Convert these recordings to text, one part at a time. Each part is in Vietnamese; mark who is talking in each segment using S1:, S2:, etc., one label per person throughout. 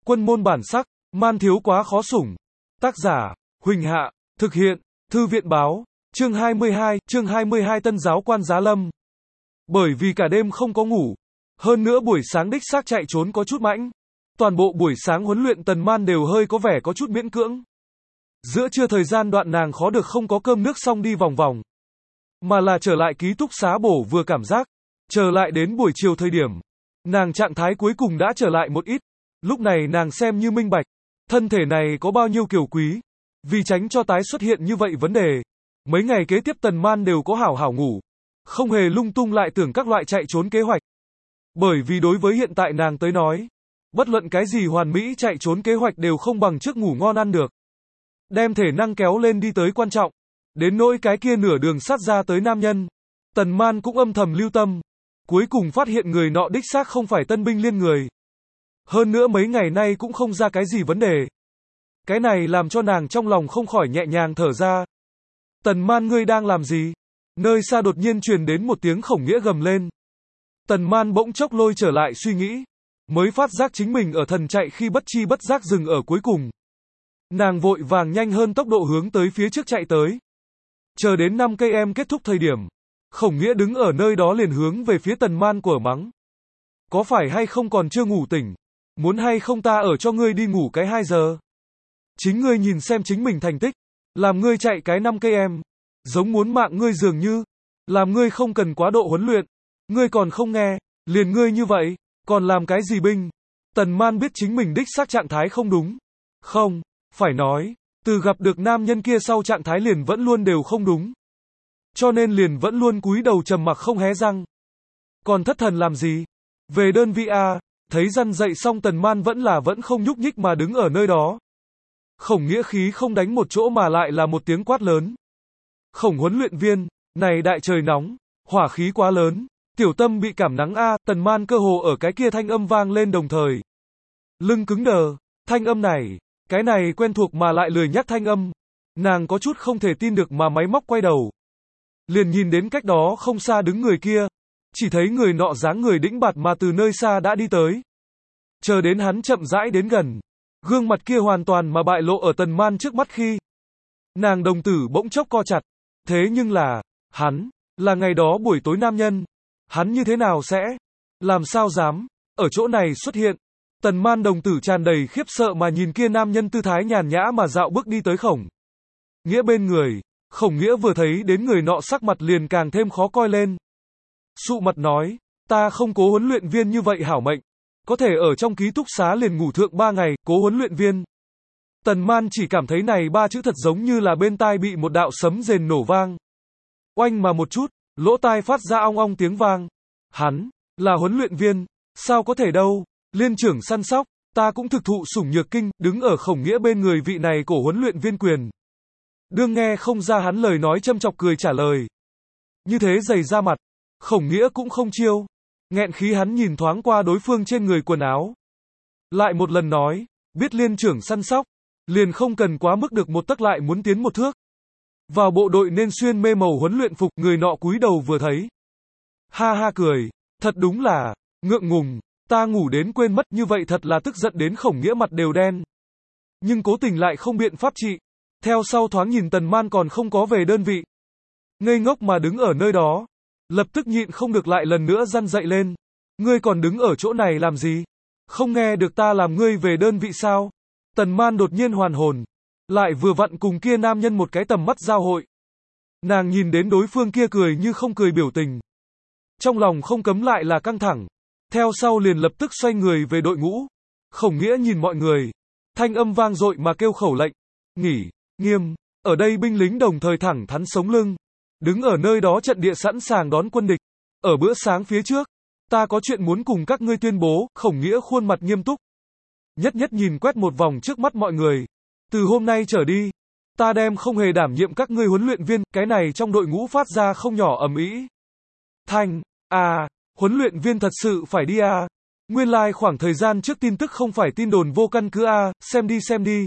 S1: Quân môn bản sắc, man thiếu quá khó sủng. Tác giả, Huỳnh Hạ, thực hiện, Thư viện báo, chương 22 Tân giáo quan Giá Lâm. Bởi vì cả đêm không có ngủ, hơn nữa buổi sáng đích xác chạy trốn có chút mãnh. Toàn bộ buổi sáng huấn luyện Tần Man đều hơi có vẻ có chút miễn cưỡng. Giữa trưa thời gian đoạn nàng khó được không có cơm nước xong đi vòng vòng. Mà là trở lại ký túc xá bổ vừa cảm giác. Trở lại đến buổi chiều thời điểm. Nàng trạng thái cuối cùng đã trở lại một ít. Lúc này nàng xem như minh bạch. Thân thể này có bao nhiêu kiều quý. Vì tránh cho tái xuất hiện như vậy vấn đề. Mấy ngày kế tiếp Tần Man đều có hảo hảo ngủ. Không hề lung tung lại tưởng các loại chạy trốn kế hoạch. Bởi vì đối với hiện tại nàng tới nói. Bất luận cái gì hoàn mỹ chạy trốn kế hoạch đều không bằng trước ngủ ngon ăn được. Đem thể năng kéo lên đi tới quan trọng. Đến nỗi cái kia nửa đường sát ra tới nam nhân. Tần Man cũng âm thầm lưu tâm. Cuối cùng phát hiện người nọ đích xác không phải Tân binh liên người. Hơn nữa mấy ngày nay cũng không ra cái gì vấn đề. Cái này làm cho nàng trong lòng không khỏi nhẹ nhàng thở ra. Tần Man ngươi đang làm gì? Nơi xa đột nhiên truyền đến một tiếng Khổng Nghĩa gầm lên. Tần Man bỗng chốc lôi trở lại suy nghĩ. Mới phát giác chính mình ở thần chạy khi bất chi bất giác dừng ở cuối cùng. Nàng vội vàng nhanh hơn tốc độ hướng tới phía trước chạy tới. Chờ đến 5 cây em kết thúc thời điểm. Khổng Nghĩa đứng ở nơi đó liền hướng về phía Tần Man của mắng. Có phải hay không còn chưa ngủ tỉnh? Muốn hay không ta ở cho ngươi đi ngủ cái 2 giờ? Chính ngươi nhìn xem chính mình thành tích. Làm ngươi chạy cái 5 cây em. Giống muốn mạng ngươi dường như. Làm ngươi không cần quá độ huấn luyện. Ngươi còn không nghe. Liền ngươi như vậy. Còn làm cái gì binh? Tần Man biết chính mình đích xác trạng thái không đúng. Không, phải nói. Từ gặp được nam nhân kia sau trạng thái liền vẫn luôn đều không đúng. Cho nên liền vẫn luôn cúi đầu trầm mặc không hé răng. Còn thất thần làm gì? Về đơn vị A, thấy răn dậy xong Tần Man vẫn không nhúc nhích mà đứng ở nơi đó. Khổng Nghĩa khí không đánh một chỗ mà lại là một tiếng quát lớn. Khổng huấn luyện viên, này đại trời nóng, hỏa khí quá lớn, tiểu tâm bị cảm nắng A, Tần Man cơ hồ ở cái kia thanh âm vang lên đồng thời. Lưng cứng đờ, thanh âm này, cái này quen thuộc mà lại lười nhắc thanh âm. Nàng có chút không thể tin được mà máy móc quay đầu. Liền nhìn đến cách đó không xa đứng người kia. Chỉ thấy người nọ dáng người đĩnh bạt mà từ nơi xa đã đi tới. Chờ đến hắn chậm rãi đến gần. Gương mặt kia hoàn toàn mà bại lộ ở Tần Man trước mắt khi. Nàng đồng tử bỗng chốc co chặt. Thế nhưng là, hắn, là ngày đó buổi tối nam nhân. Hắn như thế nào sẽ, làm sao dám, ở chỗ này xuất hiện. Tần Man đồng tử tràn đầy khiếp sợ mà nhìn kia nam nhân tư thái nhàn nhã mà dạo bước đi tới Khổng Nghĩa bên người. Khổng Nghĩa vừa thấy đến người nọ sắc mặt liền càng thêm khó coi lên. Sụ mặt nói, ta không cố huấn luyện viên như vậy hảo mệnh. Có thể ở trong ký túc xá liền ngủ thượng 3 ngày, cố huấn luyện viên. Tần Man chỉ cảm thấy này 3 chữ thật giống như là bên tai bị một đạo sấm rền nổ vang. Oanh mà một chút, lỗ tai phát ra ong ong tiếng vang. Hắn, là huấn luyện viên, sao có thể đâu, liên trưởng săn sóc, ta cũng thực thụ sủng nhược kinh, đứng ở Khổng Nghĩa bên người vị này cổ huấn luyện viên quyền. Đương nghe không ra hắn lời nói châm chọc cười trả lời. Như thế dày ra mặt, Khổng Nghĩa cũng không chiêu. Nghẹn khí hắn nhìn thoáng qua đối phương trên người quần áo. Lại một lần nói, biết liên trưởng săn sóc, liền không cần quá mức được một tấc lại muốn tiến một thước. Vào bộ đội nên xuyên mê màu huấn luyện phục, người nọ cúi đầu vừa thấy. Ha ha cười, thật đúng là, ngượng ngùng, ta ngủ đến quên mất như vậy thật là tức giận đến Khổng Nghĩa mặt đều đen. Nhưng cố tình lại không biện pháp trị. Theo sau thoáng nhìn Tần Man còn không có về đơn vị. Ngây ngốc mà đứng ở nơi đó. Lập tức nhịn không được lại lần nữa răn dậy lên. Ngươi còn đứng ở chỗ này làm gì? Không nghe được ta làm ngươi về đơn vị sao? Tần Man đột nhiên hoàn hồn. Lại vừa vặn cùng kia nam nhân một cái tầm mắt giao hội. Nàng nhìn đến đối phương kia cười như không cười biểu tình. Trong lòng không cấm lại là căng thẳng. Theo sau liền lập tức xoay người về đội ngũ. Khổng Nghĩa nhìn mọi người. Thanh âm vang dội mà kêu khẩu lệnh. Nghỉ, nghiêm, ở đây binh lính đồng thời thẳng thắn sống lưng. Đứng ở nơi đó trận địa sẵn sàng đón quân địch. Ở bữa sáng phía trước, ta có chuyện muốn cùng các ngươi tuyên bố. Khổng Nghĩa khuôn mặt nghiêm túc. Nhất nhìn quét một vòng trước mắt mọi người. Từ hôm nay trở đi, ta đem không hề đảm nhiệm các ngươi huấn luyện viên. Cái này trong đội ngũ phát ra không nhỏ ầm ĩ. Thanh, huấn luyện viên thật sự phải đi Nguyên lai khoảng thời gian trước tin tức không phải tin đồn vô căn cứ xem đi.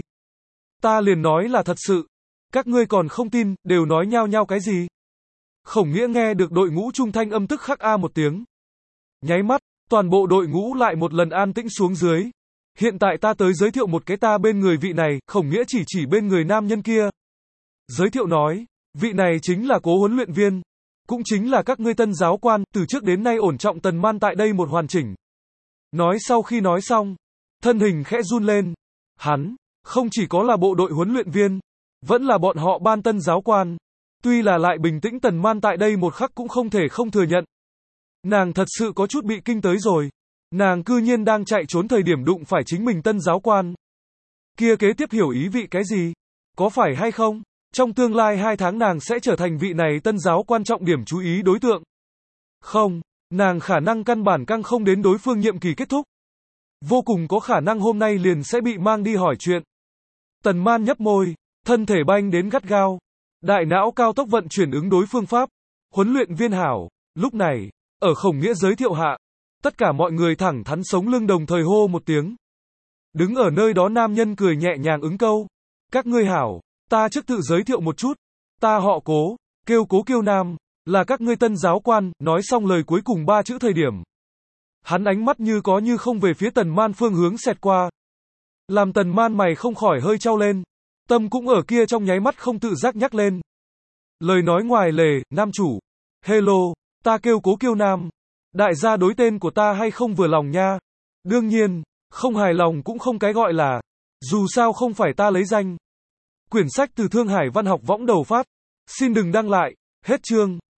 S1: Ta liền nói là thật sự. Các ngươi còn không tin, đều nói nhao nhao cái gì? Khổng Nghĩa nghe được đội ngũ trung thanh âm tức khắc một tiếng. Nháy mắt, toàn bộ đội ngũ lại một lần an tĩnh xuống dưới. Hiện tại ta tới giới thiệu một cái ta bên người vị này, Khổng Nghĩa chỉ bên người nam nhân kia. Giới thiệu nói, vị này chính là Cố huấn luyện viên, cũng chính là các ngươi tân giáo quan, từ trước đến nay ổn trọng Tần Man tại đây một hoàn chỉnh. Nói sau khi nói xong, thân hình khẽ run lên. Hắn, không chỉ có là bộ đội huấn luyện viên, vẫn là bọn họ ban tân giáo quan. Tuy là lại bình tĩnh Tần Man tại đây một khắc cũng không thể không thừa nhận. Nàng thật sự có chút bị kinh tới rồi. Nàng cư nhiên đang chạy trốn thời điểm đụng phải chính mình tân giáo quan. Kia kế tiếp hiểu ý vị cái gì? Có phải hay không? Trong tương lai 2 tháng nàng sẽ trở thành vị này tân giáo quan trọng điểm chú ý đối tượng. Không, nàng khả năng căn bản căng không đến đối phương nhiệm kỳ kết thúc. Vô cùng có khả năng hôm nay liền sẽ bị mang đi hỏi chuyện. Tần Man nhấp môi, thân thể banh đến gắt gao. Đại não cao tốc vận chuyển ứng đối phương pháp. Huấn luyện viên hảo, lúc này, ở Khổng Nghĩa giới thiệu hạ, tất cả mọi người thẳng thắn sống lưng đồng thời hô một tiếng. Đứng ở nơi đó nam nhân cười nhẹ nhàng ứng câu. Các ngươi hảo, ta trước tự giới thiệu một chút. Ta họ Cố, kêu Cố Kiêu Nam, là các ngươi tân giáo quan, nói xong lời cuối cùng 3 chữ thời điểm. Hắn ánh mắt như có như không về phía Tần Man phương hướng xẹt qua. Làm Tần Man mày không khỏi hơi trao lên. Tâm cũng ở kia trong nháy mắt không tự giác nhắc lên. Lời nói ngoài lề, nam chủ. Hello, ta kêu Cố Kiêu Nam. Đại gia đối tên của ta hay không vừa lòng nha. Đương nhiên, không hài lòng cũng không cái gọi là. Dù sao không phải ta lấy danh. Quyển sách từ Thương Hải Văn học võng đầu phát. Xin đừng đăng lại. Hết chương.